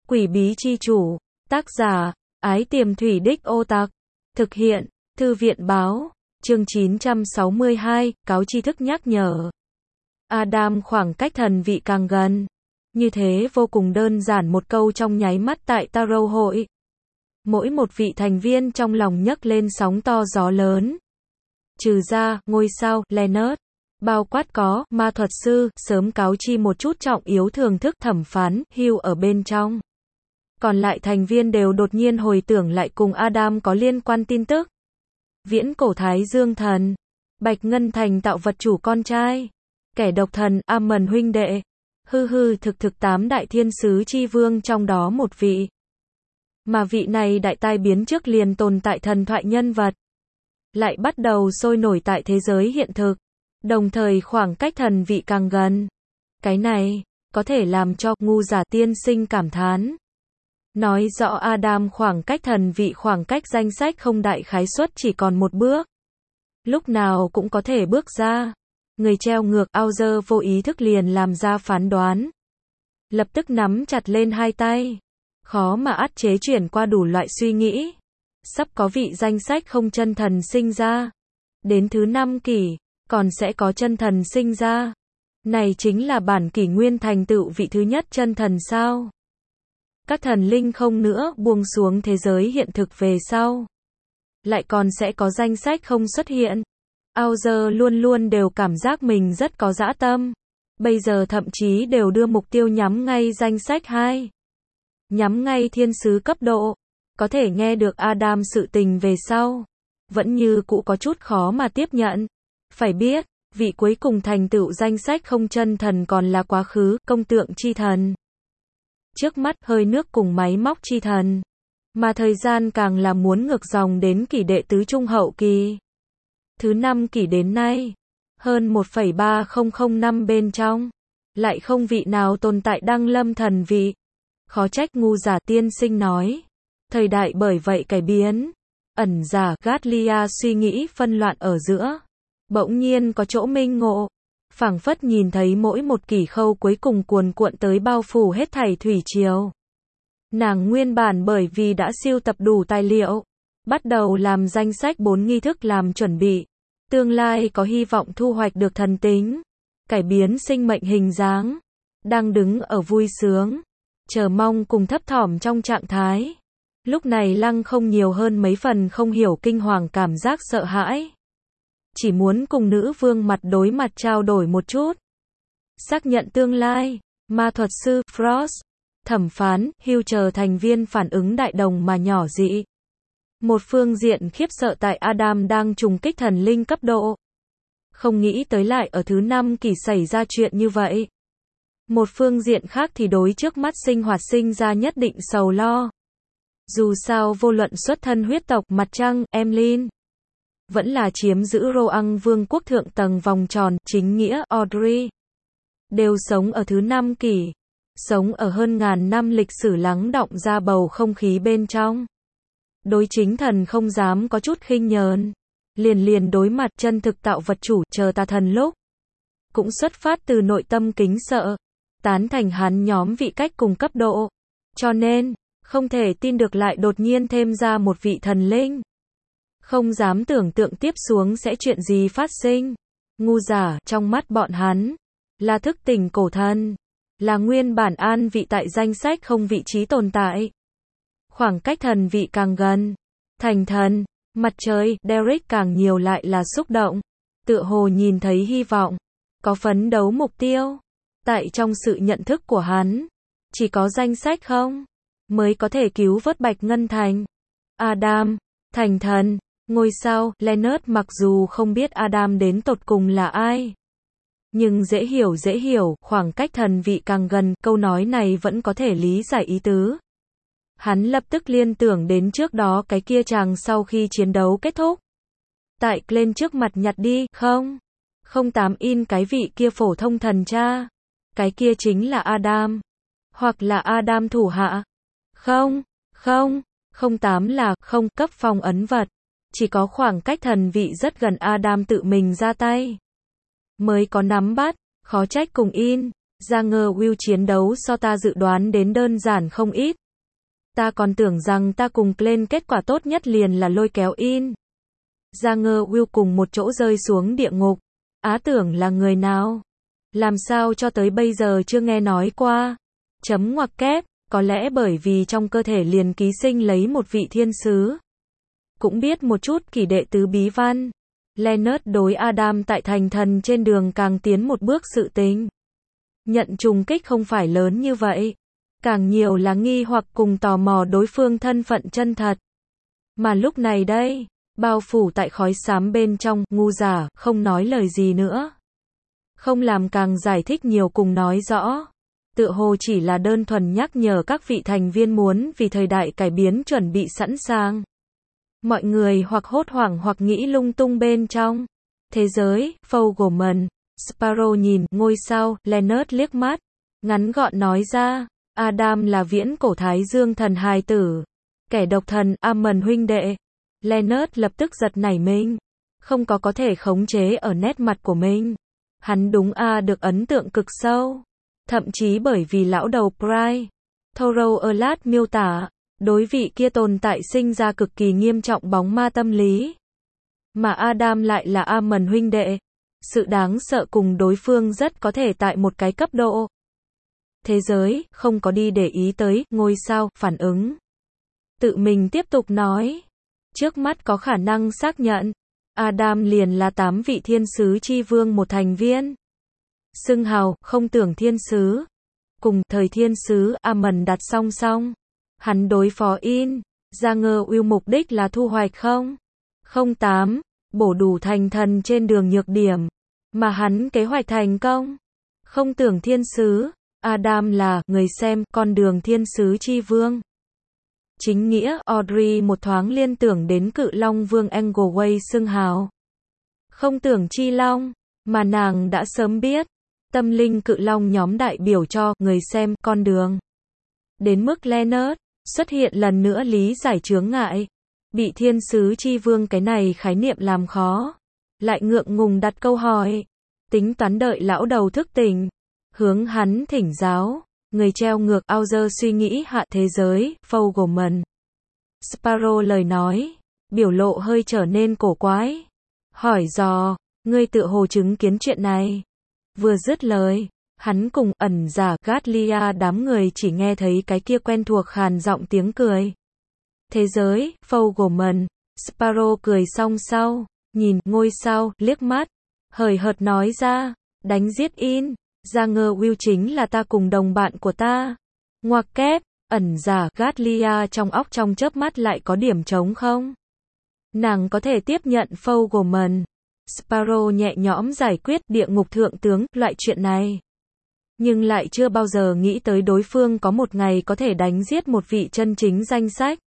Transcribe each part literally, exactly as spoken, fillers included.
Quỷ bí chi chủ. Tác giả, Ái Tiềm Thủy Đích Ô Tặc. Thực hiện, Thư viện báo. Chương chín trăm sáu mươi hai, cáo tri thức nhắc nhở. Adam khoảng cách thần vị càng gần. Như thế vô cùng đơn giản một câu trong nháy mắt tại Tarot hội. Mỗi một vị thành viên trong lòng nhấc lên sóng to gió lớn. Trừ ra, ngôi sao, Leonard. Bao quát có, ma thuật sư, sớm cáo chi một chút trọng yếu thưởng thức thẩm phán, Hugh ở bên trong. Còn lại thành viên đều đột nhiên hồi tưởng lại cùng Adam có liên quan tin tức. Viễn cổ Thái Dương thần. Bạch Ngân Thành tạo vật chủ con trai. Kẻ độc thần, Amon huynh đệ. Hư hư thực thực tám đại thiên sứ chi vương trong đó một vị. Mà vị này đại tai biến trước liền tồn tại thần thoại nhân vật. Lại bắt đầu sôi nổi tại thế giới hiện thực. Đồng thời khoảng cách thần vị càng gần. Cái này, có thể làm cho ngu giả tiên sinh cảm thán. Nói rõ Adam khoảng cách thần vị khoảng cách danh sách không đại khái suất chỉ còn một bước. Lúc nào cũng có thể bước ra. Người treo ngược Auger vô ý thức liền làm ra phán đoán. Lập tức nắm chặt lên hai tay. Khó mà át chế chuyển qua đủ loại suy nghĩ. Sắp có vị danh sách không chân thần sinh ra. Đến thứ năm kỷ, còn sẽ có chân thần sinh ra. Này chính là bản kỷ nguyên thành tựu vị thứ nhất chân thần sao. Các thần linh không nữa buông xuống thế giới hiện thực về sau. Lại còn sẽ có danh sách không xuất hiện. Auger luôn luôn đều cảm giác mình rất có dã tâm. Bây giờ thậm chí đều đưa mục tiêu nhắm ngay danh sách hai. Nhắm ngay thiên sứ cấp độ. Có thể nghe được Adam sự tình về sau. Vẫn như cũ có chút khó mà tiếp nhận. Phải biết, vị cuối cùng thành tựu danh sách không chân thần còn là quá khứ, công tượng chi thần. Trước mắt, hơi nước cùng máy móc chi thần. Mà thời gian càng là muốn ngược dòng đến kỷ đệ tứ trung hậu kỳ. Thứ năm kỷ đến nay, hơn một phẩy ba không không năm bên trong, lại không vị nào tồn tại đăng lâm thần vị. Khó trách ngu giả tiên sinh nói. Thời đại bởi vậy cải biến. Ẩn giả Gatlia suy nghĩ phân loạn ở giữa. Bỗng nhiên có chỗ minh ngộ. Phảng phất nhìn thấy mỗi một kỷ khâu cuối cùng cuồn cuộn tới bao phủ hết thảy thủy triều. Nàng nguyên bản bởi vì đã sưu tập đủ tài liệu. Bắt đầu làm danh sách bốn nghi thức làm chuẩn bị. Tương lai có hy vọng thu hoạch được thần tính. Cải biến sinh mệnh hình dáng. Đang đứng ở vui sướng. Chờ mong cùng thấp thỏm trong trạng thái. Lúc này lăng không nhiều hơn mấy phần không hiểu kinh hoàng cảm giác sợ hãi. Chỉ muốn cùng nữ vương mặt đối mặt trao đổi một chút. Xác nhận tương lai. Ma thuật sư Frost. Thẩm phán Hugh chờ thành viên phản ứng đại đồng mà nhỏ dị. Một phương diện khiếp sợ tại Adam đang trùng kích thần linh cấp độ. Không nghĩ tới lại ở thứ năm kỷ xảy ra chuyện như vậy. Một phương diện khác thì đối trước mắt sinh hoạt sinh ra nhất định sầu lo. Dù sao vô luận xuất thân huyết tộc mặt trăng, Emlyn. Vẫn là chiếm giữ Roang vương quốc thượng tầng vòng tròn, chính nghĩa, Audrey. Đều sống ở thứ năm kỷ. Sống ở hơn ngàn năm lịch sử lắng đọng ra bầu không khí bên trong. Đối chính thần không dám có chút khinh nhờn. Liền liền đối mặt chân thực tạo vật chủ, chờ ta thần lúc. Cũng xuất phát từ nội tâm kính sợ. Tán thành hắn nhóm vị cách cùng cấp độ. Cho nên, không thể tin được lại đột nhiên thêm ra một vị thần linh. Không dám tưởng tượng tiếp xuống sẽ chuyện gì phát sinh. Ngu giả, trong mắt bọn hắn, là thức tỉnh cổ thần. Là nguyên bản an vị tại danh sách không vị trí tồn tại. Khoảng cách thần vị càng gần. Thành thần, mặt trời, Derek càng nhiều lại là xúc động. Tựa hồ nhìn thấy hy vọng. Có phấn đấu mục tiêu. Tại trong sự nhận thức của hắn. Chỉ có danh sách không? Mới có thể cứu vớt Bạch Ngân Thành. Adam, thành thần, ngôi sao, Leonard mặc dù không biết Adam đến tột cùng là ai. Nhưng dễ hiểu dễ hiểu, khoảng cách thần vị càng gần, câu nói này vẫn có thể lý giải ý tứ. Hắn lập tức liên tưởng đến trước đó cái kia chàng sau khi chiến đấu kết thúc. Tại lên trước mặt nhặt đi, không? Không tám in cái vị kia phổ thông thần cha. Cái kia chính là Adam. Hoặc là Adam thủ hạ. Không, không, không tám là không cấp phong ấn vật. Chỉ có khoảng cách thần vị rất gần Adam tự mình ra tay. Mới có nắm bắt, khó trách cùng in. Janger Will chiến đấu so ta dự đoán đến đơn giản không ít. Ta còn tưởng rằng ta cùng Glenn kết quả tốt nhất liền là lôi kéo in. Janger Will cùng một chỗ rơi xuống địa ngục. Á tưởng là người nào? Làm sao cho tới bây giờ chưa nghe nói qua? Chấm ngoặc kép, có lẽ bởi vì trong cơ thể liền ký sinh lấy một vị thiên sứ. Cũng biết một chút kỷ đệ tứ bí văn. Leonard đối Adam tại thành thần trên đường càng tiến một bước sự tình. Nhận trùng kích không phải lớn như vậy. Càng nhiều là nghi hoặc cùng tò mò đối phương thân phận chân thật. Mà lúc này đây, bao phủ tại khói xám bên trong, ngu giả, không nói lời gì nữa. Không làm càng giải thích nhiều cùng nói rõ. Tựa hồ chỉ là đơn thuần nhắc nhở các vị thành viên muốn vì thời đại cải biến chuẩn bị sẵn sàng. Mọi người hoặc hốt hoảng hoặc nghĩ lung tung bên trong. Thế giới, Fogelman, Sparrow nhìn, ngôi sao, Leonard liếc mắt. Ngắn gọn nói ra, Adam là viễn cổ Thái Dương thần hài tử. Kẻ độc thần, Ammon huynh đệ. Leonard lập tức giật nảy mình. Không có có thể khống chế ở nét mặt của mình. Hắn đúng a được ấn tượng cực sâu. Thậm chí bởi vì lão đầu Pry. Thorough Erlat miêu tả, đối vị kia tồn tại sinh ra cực kỳ nghiêm trọng bóng ma tâm lý. Mà Adam lại là Ammon huynh đệ. Sự đáng sợ cùng đối phương rất có thể tại một cái cấp độ. Thế giới, không có đi để ý tới, ngôi sao, phản ứng. Tự mình tiếp tục nói. Trước mắt có khả năng xác nhận. Adam liền là tám vị thiên sứ chi vương một thành viên. Xưng hào, không tưởng thiên sứ. Cùng thời thiên sứ, Ammon đặt song song. Hắn đối phó in. Janger Will mục đích là thu hoạch không? Không tám. Bổ đủ thành thần trên đường nhược điểm. Mà hắn kế hoạch thành công. Không tưởng thiên sứ. Adam là, người xem, con đường thiên sứ chi vương. Chính nghĩa, Audrey một thoáng liên tưởng đến cự long vương Engleway xưng hào. Không tưởng chi long, mà nàng đã sớm biết. Tâm linh cự long nhóm đại biểu cho, người xem, con đường. Đến mức Leonard, xuất hiện lần nữa lý giải chướng ngại. Bị thiên sứ chi vương cái này khái niệm làm khó. Lại ngượng ngùng đặt câu hỏi. Tính toán đợi lão đầu thức tỉnh. Hướng hắn thỉnh giáo. Người treo ngược Auger suy nghĩ hạ thế giới, Fogelman. Sparrow lời nói. Biểu lộ hơi trở nên cổ quái. Hỏi dò, ngươi tự hồ chứng kiến chuyện này. Vừa dứt lời, hắn cùng ẩn giả Gatlia đám người chỉ nghe thấy cái kia quen thuộc khàn giọng tiếng cười. Thế giới, Fogelman. Sparrow cười xong sau, nhìn ngôi sao, liếc mắt. Hời hợt nói ra, đánh giết in. Janger Will chính là ta cùng đồng bạn của ta. Ngoặc kép, ẩn giả Gatlia trong óc trong chớp mắt lại có điểm trống không? Nàng có thể tiếp nhận Fogelman. Sparrow nhẹ nhõm giải quyết địa ngục thượng tướng, loại chuyện này. Nhưng lại chưa bao giờ nghĩ tới đối phương có một ngày có thể đánh giết một vị chân chính danh sách.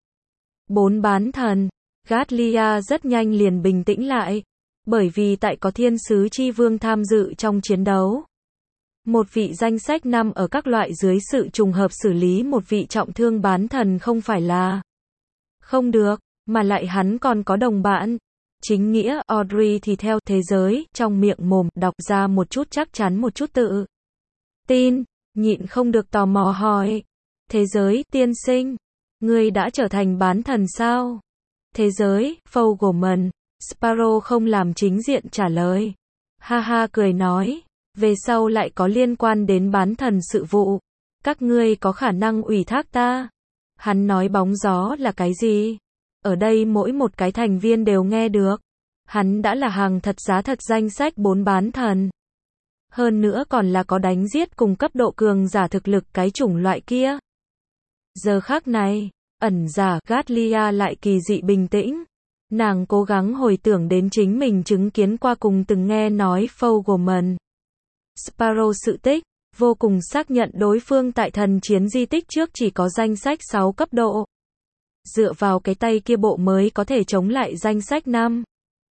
Bốn bán thần. Gatlia rất nhanh liền bình tĩnh lại. Bởi vì tại có thiên sứ chi vương tham dự trong chiến đấu. Một vị danh sách năm ở các loại dưới sự trùng hợp xử lý một vị trọng thương bán thần không phải là không được, mà lại hắn còn có đồng bạn. Chính nghĩa, Audrey thì theo thế giới, trong miệng mồm, đọc ra một chút chắc chắn một chút tự tin, nhịn không được tò mò hỏi. Thế giới, tiên sinh, ngươi đã trở thành bán thần sao? Thế giới, Fogelman. Sparrow không làm chính diện trả lời. Ha ha cười nói. Về sau lại có liên quan đến bán thần sự vụ. Các ngươi có khả năng ủy thác ta. Hắn nói bóng gió là cái gì? Ở đây mỗi một cái thành viên đều nghe được. Hắn đã là hàng thật giá thật danh sách bốn bán thần. Hơn nữa còn là có đánh giết cùng cấp độ cường giả thực lực cái chủng loại kia. Giờ khác này, ẩn giả Gatlia lại kỳ dị bình tĩnh. Nàng cố gắng hồi tưởng đến chính mình chứng kiến qua cùng từng nghe nói Fogelman. Sparrow sự tích, vô cùng xác nhận đối phương tại thần chiến di tích trước chỉ có danh sách sáu cấp độ. Dựa vào cái tay kia bộ mới có thể chống lại danh sách năm.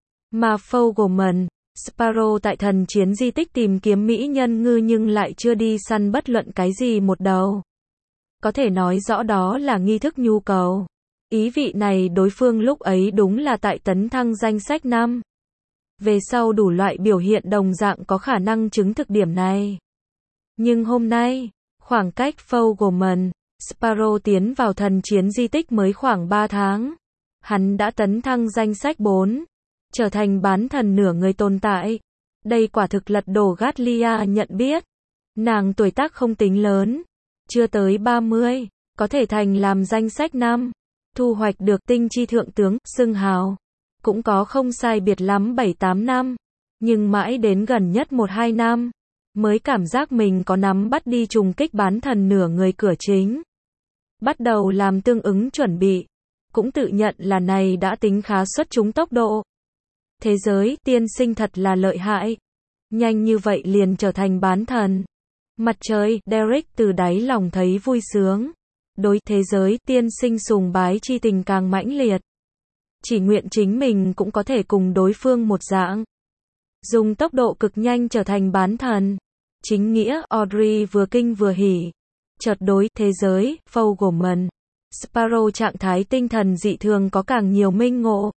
Mà Fogelman, Sparrow tại thần chiến di tích tìm kiếm mỹ nhân ngư nhưng lại chưa đi săn bất luận cái gì một đầu. Có thể nói rõ đó là nghi thức nhu cầu. Ý vị này đối phương lúc ấy đúng là tại tấn thăng danh sách năm. Về sau đủ loại biểu hiện đồng dạng có khả năng chứng thực điểm này. Nhưng hôm nay, khoảng cách Fogelman, Sparrow tiến vào thần chiến di tích mới khoảng ba tháng. Hắn đã tấn thăng danh sách bốn, trở thành bán thần nửa người tồn tại. Đây quả thực lật đổ Gatlia nhận biết. Nàng tuổi tác không tính lớn, chưa tới ba mươi, có thể thành làm danh sách năm, thu hoạch được tinh chi thượng tướng, xưng hào. Cũng có không sai biệt lắm bảy tám năm, nhưng mãi đến gần nhất một hai năm, mới cảm giác mình có nắm bắt đi trùng kích bán thần nửa người cửa chính. Bắt đầu làm tương ứng chuẩn bị, cũng tự nhận là này đã tính khá xuất chúng tốc độ. Thế giới tiên sinh thật là lợi hại, nhanh như vậy liền trở thành bán thần. Mặt trời, Derek từ đáy lòng thấy vui sướng. Đối thế giới tiên sinh sùng bái chi tình càng mãnh liệt. Chỉ nguyện chính mình cũng có thể cùng đối phương một dạng. Dùng tốc độ cực nhanh trở thành bán thần. Chính nghĩa, Audrey vừa kinh vừa hỉ. Chợt đối thế giới, Fogelman, Sparrow trạng thái tinh thần dị thường có càng nhiều minh ngộ.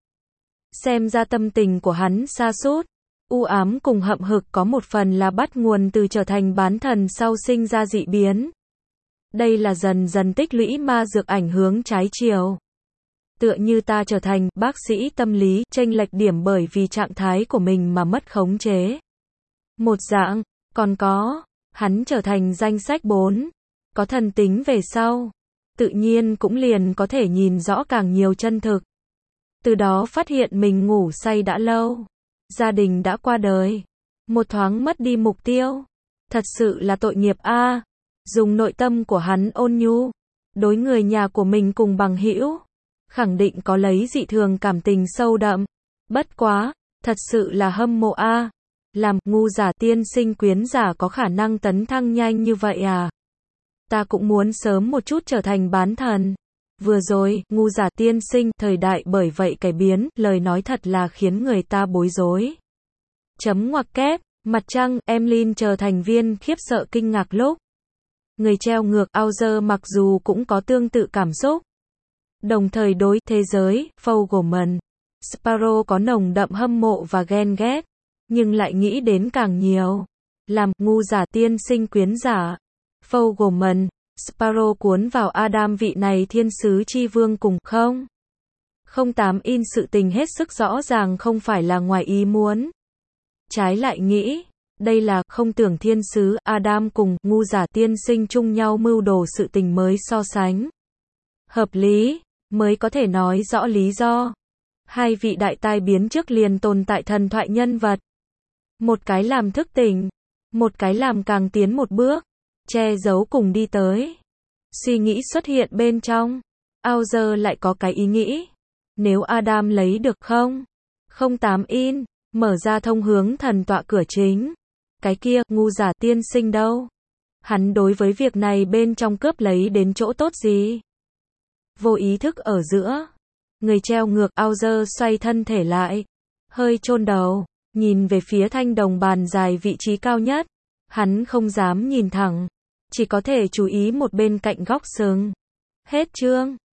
Xem ra tâm tình của hắn sa sút, u ám cùng hậm hực có một phần là bắt nguồn từ trở thành bán thần sau sinh ra dị biến. Đây là dần dần tích lũy ma dược ảnh hướng trái chiều. Tựa như ta trở thành bác sĩ tâm lý, chênh lệch điểm bởi vì trạng thái của mình mà mất khống chế. Một dạng, còn có, hắn trở thành danh sách bốn, có thần tính về sau, tự nhiên cũng liền có thể nhìn rõ càng nhiều chân thực. Từ đó phát hiện mình ngủ say đã lâu, gia đình đã qua đời, một thoáng mất đi mục tiêu. Thật sự là tội nghiệp a. Dùng nội tâm của hắn ôn nhu, đối người nhà của mình cùng bằng hữu, khẳng định có lấy dị thường cảm tình sâu đậm. Bất quá, thật sự là hâm mộ a. Làm ngu giả tiên sinh quyến giả có khả năng tấn thăng nhanh như vậy à? Ta cũng muốn sớm một chút trở thành bán thần. Vừa rồi, ngu giả tiên sinh, thời đại bởi vậy cải biến, lời nói thật là khiến người ta bối rối. Chấm ngoặc kép, mặt trăng, Emlyn chờ thành viên khiếp sợ kinh ngạc lúc. Người treo ngược, Auger mặc dù cũng có tương tự cảm xúc. Đồng thời đối thế giới, Fogelman, Sparrow có nồng đậm hâm mộ và ghen ghét, nhưng lại nghĩ đến càng nhiều. Làm ngu giả tiên sinh quyến giả, Fogelman, Sparrow cuốn vào Adam vị này thiên sứ chi vương cùng không. Không tám in sự tình hết sức rõ ràng không phải là ngoài ý muốn. Trái lại nghĩ, đây là không tưởng thiên sứ Adam cùng ngu giả tiên sinh chung nhau mưu đồ sự tình mới so sánh. Hợp lý, mới có thể nói rõ lý do. Hai vị đại tai biến trước liền tồn tại thần thoại nhân vật. Một cái làm thức tỉnh, một cái làm càng tiến một bước, che giấu cùng đi tới. Suy nghĩ xuất hiện bên trong. Auger lại có cái ý nghĩ. Nếu Adam lấy được không? Không tám in, mở ra thông hướng thần tọa cửa chính. Cái kia, ngu giả tiên sinh đâu? Hắn đối với việc này bên trong cướp lấy đến chỗ tốt gì? Vô ý thức ở giữa. Người treo ngược Auger xoay thân thể lại. Hơi chôn đầu, nhìn về phía thanh đồng bàn dài vị trí cao nhất. Hắn không dám nhìn thẳng. Chỉ có thể chú ý một bên cạnh góc sừng. Hết chương.